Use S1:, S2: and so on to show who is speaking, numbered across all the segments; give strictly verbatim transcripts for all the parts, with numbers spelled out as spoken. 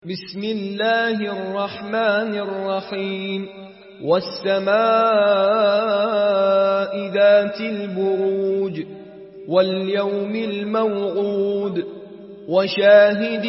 S1: بسم الله الرحمن الرحيم والسماء ذات البروج واليوم الموعود وشاهد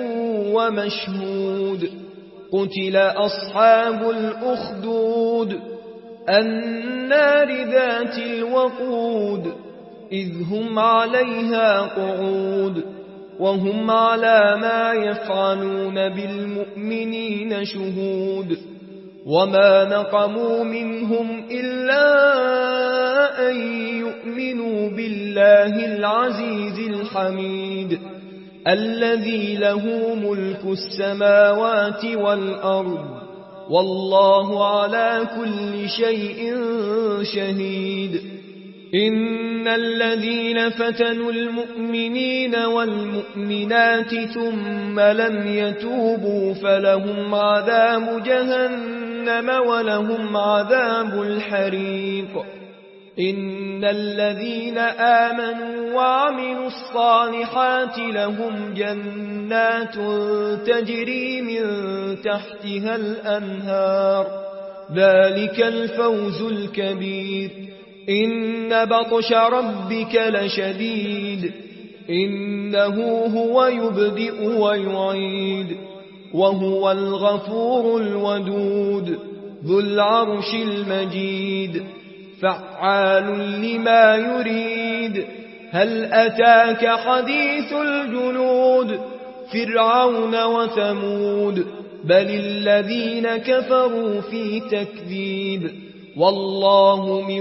S1: ومشهود قتل أصحاب الأخدود النار ذات الوقود إذ هم عليها قعود وهم على ما يفعلون بالمؤمنين شهود وما نقموا منهم إلا أن يؤمنوا بالله العزيز الحميد الذي له ملك السماوات والأرض والله على كل شيء شهيد إن الذين فتنوا المؤمنين والمؤمنات ثم لم يتوبوا فلهم عذاب جهنم ولهم عذاب الحريق إن الذين آمنوا وعملوا الصالحات لهم جنات تجري من تحتها الأنهار ذلك الفوز الكبير إن بطش ربك لشديد إنه هو يبدئ ويعيد وهو الغفور الودود ذو العرش المجيد فعال لما يريد هل أتاك حديث الجنود فرعون وثمود بل الذين كفروا في تكذيب والله من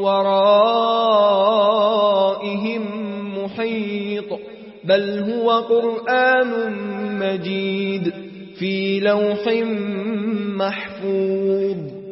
S1: ورائهم محيط بل هو قرآن مجيد في لوح محفوظ